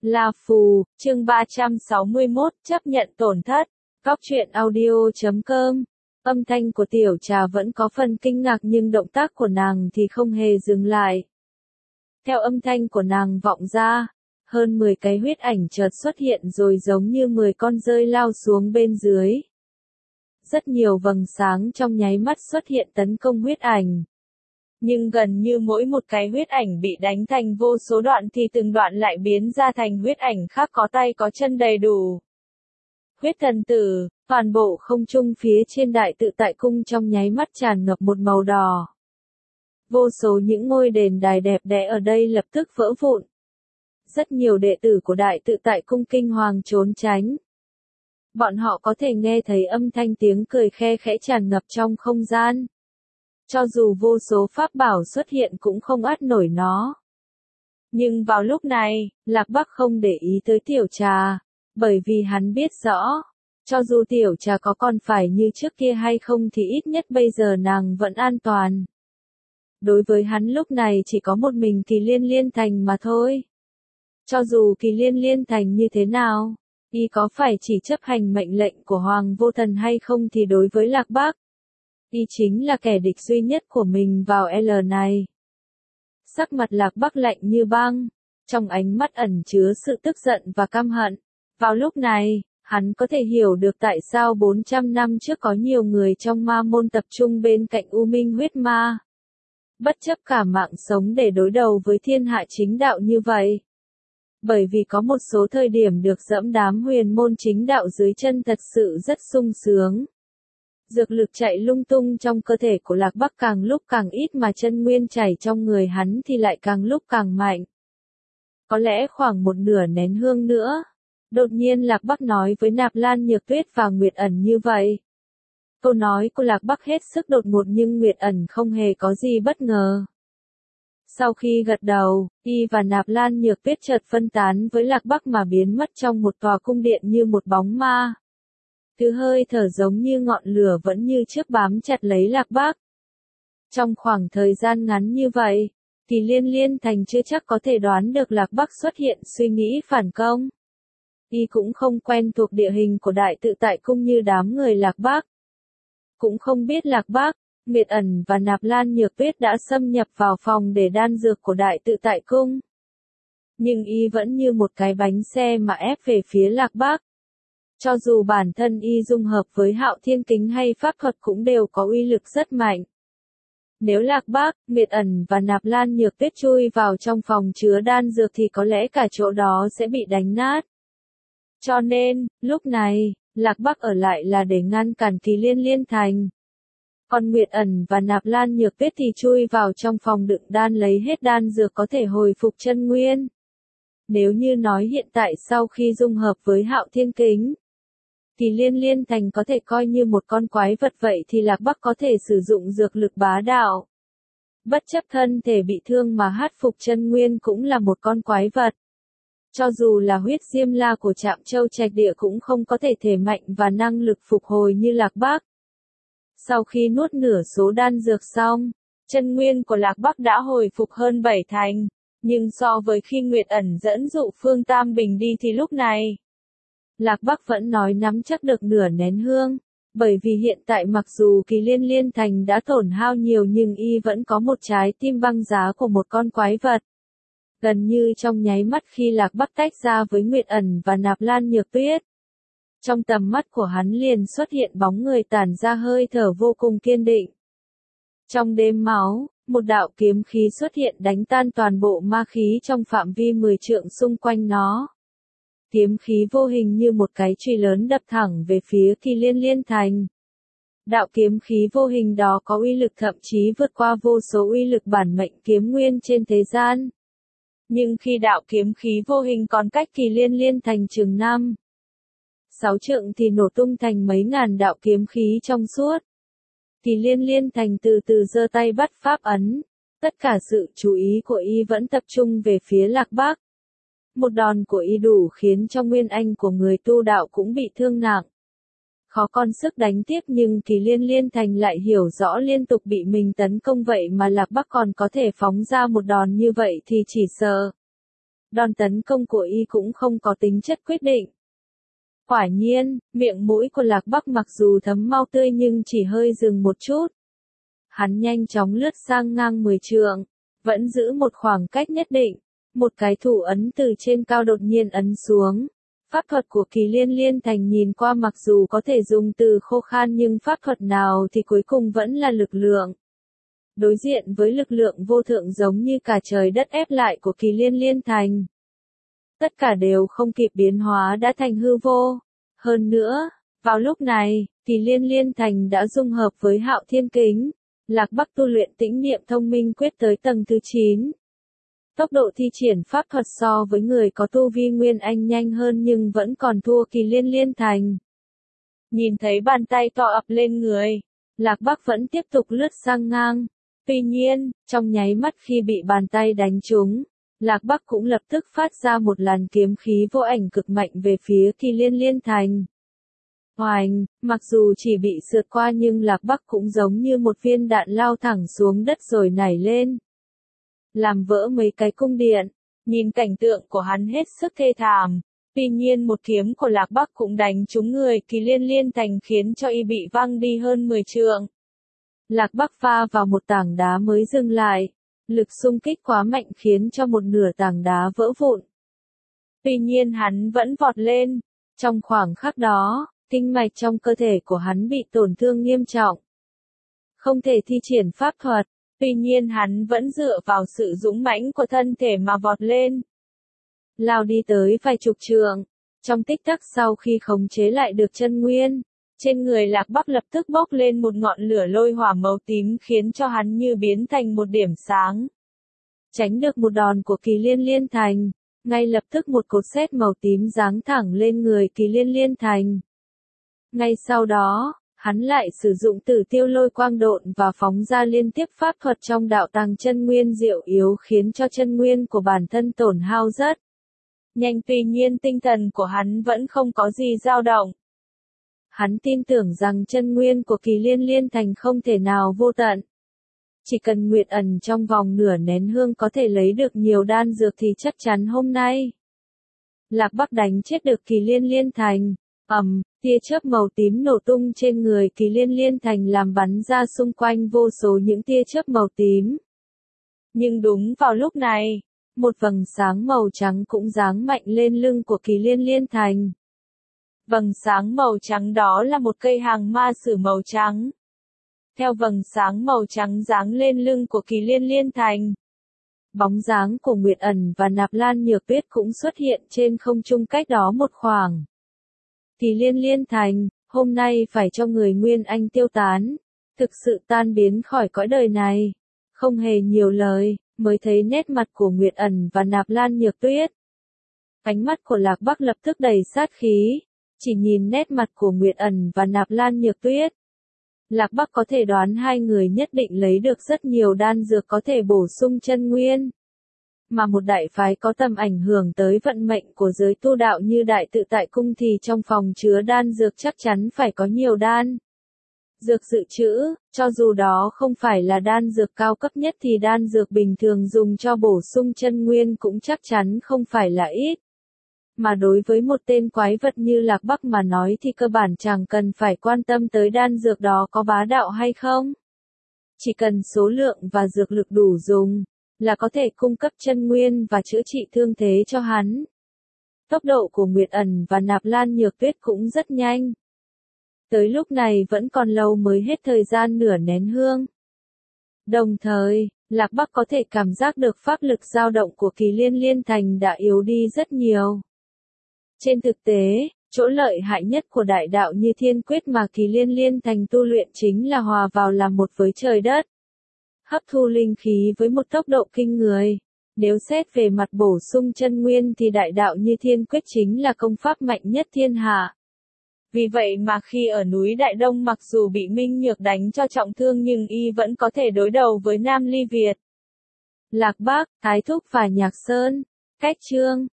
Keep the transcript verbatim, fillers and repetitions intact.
Là phù, chương ba trăm sáu mươi mốt, chấp nhận tổn thất. Góc truyện audio chấm com. Âm thanh của Tiểu Trà vẫn có phần kinh ngạc nhưng động tác của nàng thì không hề dừng lại. Theo âm thanh của nàng vọng ra, hơn mười cái huyết ảnh chợt xuất hiện rồi giống như mười con rơi lao xuống bên dưới. Rất nhiều vầng sáng trong nháy mắt xuất hiện tấn công huyết ảnh. Nhưng gần như mỗi một cái huyết ảnh bị đánh thành vô số đoạn thì từng đoạn lại biến ra thành huyết ảnh khác có tay có chân đầy đủ. Huyết thần tử, toàn bộ không trung phía trên đại tự tại cung trong nháy mắt tràn ngập một màu đỏ. Vô số những ngôi đền đài đẹp đẽ ở đây lập tức vỡ vụn. Rất nhiều đệ tử của đại tự tại cung kinh hoàng trốn tránh. Bọn họ có thể nghe thấy âm thanh tiếng cười khe khẽ tràn ngập trong không gian. Cho dù vô số pháp bảo xuất hiện cũng không át nổi nó. Nhưng vào lúc này, Lạc Bắc không để ý tới Tiểu Trà, bởi vì hắn biết rõ, cho dù Tiểu Trà có còn phải như trước kia hay không thì ít nhất bây giờ nàng vẫn an toàn. Đối với hắn lúc này chỉ có một mình Kỳ Liên Liên Thành mà thôi. Cho dù Kỳ Liên Liên Thành như thế nào, y có phải chỉ chấp hành mệnh lệnh của Hoàng Vô Thần hay không thì đối với Lạc Bắc, y chính là kẻ địch duy nhất của mình vào L này. Sắc mặt Lạc Bắc lạnh như băng, trong ánh mắt ẩn chứa sự tức giận và căm hận. Vào lúc này, hắn có thể hiểu được tại sao bốn trăm năm trước có nhiều người trong ma môn tập trung bên cạnh U Minh huyết ma. Bất chấp cả mạng sống để đối đầu với thiên hạ chính đạo như vậy. Bởi vì có một số thời điểm được dẫm đám huyền môn chính đạo dưới chân thật sự rất sung sướng. Dược lực chạy lung tung trong cơ thể của Lạc Bắc càng lúc càng ít mà chân nguyên chảy trong người hắn thì lại càng lúc càng mạnh. Có lẽ khoảng một nửa nén hương nữa. Đột nhiên Lạc Bắc nói với Nạp Lan Nhược Tuyết và Nguyệt Ẩn như vậy. Câu nói của Lạc Bắc hết sức đột ngột nhưng Nguyệt Ẩn không hề có gì bất ngờ. Sau khi gật đầu, y và Nạp Lan Nhược Tuyết chợt phân tán với Lạc Bắc mà biến mất trong một tòa cung điện như một bóng ma. Thứ hơi thở giống như ngọn lửa vẫn như trước bám chặt lấy Lạc Bắc. Trong khoảng thời gian ngắn như vậy, thì Liên Liên Thành chưa chắc có thể đoán được Lạc Bắc xuất hiện suy nghĩ phản công. Y cũng không quen thuộc địa hình của đại tự tại cung như đám người Lạc Bắc. Cũng không biết Lạc Bắc, Nguyệt Ẩn và Nạp Lan Nhược Tuyết đã xâm nhập vào phòng để đan dược của đại tự tại cung. Nhưng y vẫn như một cái bánh xe mà ép về phía Lạc Bắc. Cho dù bản thân y dung hợp với Hạo Thiên Kính hay pháp thuật cũng đều có uy lực rất mạnh. Nếu Lạc Bắc, Nguyệt Ẩn và Nạp Lan Nhược Tuyết chui vào trong phòng chứa đan dược thì có lẽ cả chỗ đó sẽ bị đánh nát. Cho nên, lúc này, Lạc Bắc ở lại là để ngăn cản Kỳ Liên Liên Thành. Còn Nguyệt Ẩn và Nạp Lan Nhược Tuyết thì chui vào trong phòng đựng đan lấy hết đan dược có thể hồi phục chân nguyên. Nếu như nói hiện tại sau khi dung hợp với Hạo Thiên Kính, Kỳ Liên Liên Thành có thể coi như một con quái vật vậy thì Lạc Bắc có thể sử dụng dược lực bá đạo. Bất chấp thân thể bị thương mà hát phục chân nguyên cũng là một con quái vật. Cho dù là huyết diêm la của Trạm Châu Trạch Địa cũng không có thể thể mạnh và năng lực phục hồi như Lạc Bắc. Sau khi nuốt nửa số đan dược xong, chân nguyên của Lạc Bắc đã hồi phục hơn bảy thành, nhưng so với khi Nguyệt Ẩn dẫn dụ Phương Tam Bình đi thì lúc này, Lạc Bắc vẫn nói nắm chắc được nửa nén hương, bởi vì hiện tại mặc dù Kỳ Liên Liên Thành đã tổn hao nhiều nhưng y vẫn có một trái tim băng giá của một con quái vật. Gần như trong nháy mắt khi Lạc Bắc tách ra với Nguyệt Ẩn và Nạp Lan Nhược Tuyết, trong tầm mắt của hắn liền xuất hiện bóng người tản ra hơi thở vô cùng kiên định. Trong đêm máu, một đạo kiếm khí xuất hiện đánh tan toàn bộ ma khí trong phạm vi mười trượng xung quanh nó. Kiếm khí vô hình như một cái chùy lớn đập thẳng về phía Kỳ Liên Liên Thành. Đạo kiếm khí vô hình đó có uy lực thậm chí vượt qua vô số uy lực bản mệnh kiếm nguyên trên thế gian. Nhưng khi đạo kiếm khí vô hình còn cách Kỳ Liên Liên Thành chừng năm, sáu trượng thì nổ tung thành mấy ngàn đạo kiếm khí trong suốt. Kỳ Liên Liên Thành từ từ giơ tay bắt pháp ấn, tất cả sự chú ý của y vẫn tập trung về phía Lạc Bắc. Một đòn của y đủ khiến cho nguyên anh của người tu đạo cũng bị thương nặng. Khó con sức đánh tiếp nhưng Kỳ Liên Liên Thành lại hiểu rõ liên tục bị mình tấn công vậy mà Lạc Bắc còn có thể phóng ra một đòn như vậy thì chỉ sợ đòn tấn công của y cũng không có tính chất quyết định. Quả nhiên, miệng mũi của Lạc Bắc mặc dù thấm máu tươi nhưng chỉ hơi dừng một chút. Hắn nhanh chóng lướt sang ngang mười trượng, vẫn giữ một khoảng cách nhất định, một cái thủ ấn từ trên cao đột nhiên ấn xuống. Pháp thuật của Kỳ Liên Liên Thành nhìn qua mặc dù có thể dùng từ khô khan nhưng pháp thuật nào thì cuối cùng vẫn là lực lượng. Đối diện với lực lượng vô thượng giống như cả trời đất ép lại của Kỳ Liên Liên Thành. Tất cả đều không kịp biến hóa đã thành hư vô. Hơn nữa, vào lúc này, Kỳ Liên Liên Thành đã dung hợp với Hạo Thiên Kính. Lạc Bắc tu luyện tĩnh niệm thông minh quyết tới tầng thứ chín. Tốc độ thi triển pháp thuật so với người có tu vi Nguyên Anh nhanh hơn nhưng vẫn còn thua Kỳ Liên Liên Thành. Nhìn thấy bàn tay to ập lên người, Lạc Bắc vẫn tiếp tục lướt sang ngang. Tuy nhiên, trong nháy mắt khi bị bàn tay đánh trúng, Lạc Bắc cũng lập tức phát ra một làn kiếm khí vô ảnh cực mạnh về phía Kỳ Liên Liên Thành. Oành, mặc dù chỉ bị sượt qua nhưng Lạc Bắc cũng giống như một viên đạn lao thẳng xuống đất rồi nảy lên. Làm vỡ mấy cái cung điện, nhìn cảnh tượng của hắn hết sức thê thảm. Tuy nhiên một kiếm của Lạc Bắc cũng đánh trúng người Kỳ Liên Liên Thành khiến cho y bị văng đi hơn mười trượng. Lạc Bắc va vào một tảng đá mới dừng lại. Lực xung kích quá mạnh khiến cho một nửa tảng đá vỡ vụn. Tuy nhiên hắn vẫn vọt lên. Trong khoảng khắc đó, kinh mạch trong cơ thể của hắn bị tổn thương nghiêm trọng. Không thể thi triển pháp thuật, tuy nhiên hắn vẫn dựa vào sự dũng mãnh của thân thể mà vọt lên. Lao đi tới vài chục trượng, trong tích tắc sau khi khống chế lại được chân nguyên, trên người Lạc Bắc lập tức bốc lên một ngọn lửa lôi hỏa màu tím khiến cho hắn như biến thành một điểm sáng. Tránh được một đòn của Kỳ Liên Liên Thành, ngay lập tức một cột sét màu tím giáng thẳng lên người Kỳ Liên Liên Thành. Ngay sau đó, hắn lại sử dụng Tử Tiêu Lôi Quang độn và phóng ra liên tiếp pháp thuật trong đạo tàng chân nguyên diệu yếu khiến cho chân nguyên của bản thân tổn hao rất nhanh, tuy nhiên tinh thần của hắn vẫn không có gì dao động. Hắn tin tưởng rằng chân nguyên của Kỳ Liên Liên Thành không thể nào vô tận. Chỉ cần Nguyệt Ẩn trong vòng nửa nén hương có thể lấy được nhiều đan dược thì chắc chắn hôm nay Lạc Bắc đánh chết được Kỳ Liên Liên Thành. Ầm, tia chớp màu tím nổ tung trên người Kỳ Liên Liên Thành làm bắn ra xung quanh vô số những tia chớp màu tím. Nhưng đúng vào lúc này, một vầng sáng màu trắng cũng giáng mạnh lên lưng của Kỳ Liên Liên Thành. Vầng sáng màu trắng đó là một cây hàng ma sử màu trắng. Theo vầng sáng màu trắng giáng lên lưng của Kỳ Liên Liên Thành, bóng dáng của Nguyệt Ẩn và Nạp Lan Nhược Tuyết cũng xuất hiện trên không trung cách đó một khoảng. Kỳ Liên Liên Thành, hôm nay phải cho người Nguyên Anh tiêu tán, thực sự tan biến khỏi cõi đời này. Không hề nhiều lời, mới thấy nét mặt của Nguyệt Ẩn và Nạp Lan Nhược Tuyết. Ánh mắt của Lạc Bắc lập tức đầy sát khí, chỉ nhìn nét mặt của Nguyệt Ẩn và Nạp Lan Nhược Tuyết. Lạc Bắc có thể đoán hai người nhất định lấy được rất nhiều đan dược có thể bổ sung chân nguyên. Mà một đại phái có tầm ảnh hưởng tới vận mệnh của giới tu đạo như Đại Tự Tại Cung thì trong phòng chứa đan dược chắc chắn phải có nhiều đan dược dự trữ, cho dù đó không phải là đan dược cao cấp nhất thì đan dược bình thường dùng cho bổ sung chân nguyên cũng chắc chắn không phải là ít. Mà đối với một tên quái vật như Lạc Bắc mà nói thì cơ bản chẳng cần phải quan tâm tới đan dược đó có bá đạo hay không. Chỉ cần số lượng và dược lực đủ dùng, là có thể cung cấp chân nguyên và chữa trị thương thế cho hắn. Tốc độ của Nguyệt Ẩn và Nạp Lan Nhược Tuyết cũng rất nhanh. Tới lúc này vẫn còn lâu mới hết thời gian nửa nén hương. Đồng thời, Lạc Bắc có thể cảm giác được pháp lực dao động của Kỳ Liên Liên Thành đã yếu đi rất nhiều. Trên thực tế, chỗ lợi hại nhất của đại đạo như Thiên Quyết mà Kỳ Liên Liên Thành tu luyện chính là hòa vào làm một với trời đất. Hấp thu linh khí với một tốc độ kinh người. Nếu xét về mặt bổ sung chân nguyên thì đại đạo như Thiên Quyết chính là công pháp mạnh nhất thiên hạ. Vì vậy mà khi ở núi Đại Đông mặc dù bị Minh Nhược đánh cho trọng thương nhưng y vẫn có thể đối đầu với Nam Ly Việt. Lạc Bắc, Thái Thúc và Nhạc Sơn. Cách chương